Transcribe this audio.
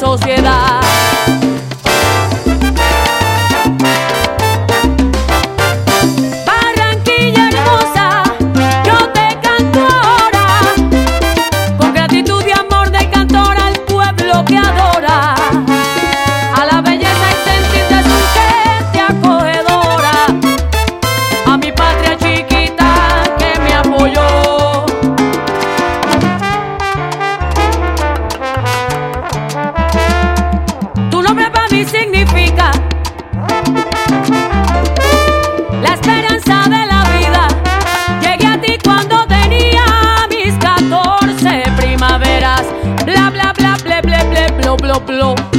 sociedad. Barranquilla hermosa, yo te canto ahora, con gratitud y amor de cantor al pueblo que adora, a la belleza y sentir de su gente acogedora, a mi patria chiquita que me apoyó. Tu nombre para mí significa la esperanza de la vida. Llegué a ti cuando tenía mis 14 primaveras. Bla bla bla ble ble ble blo blo blo.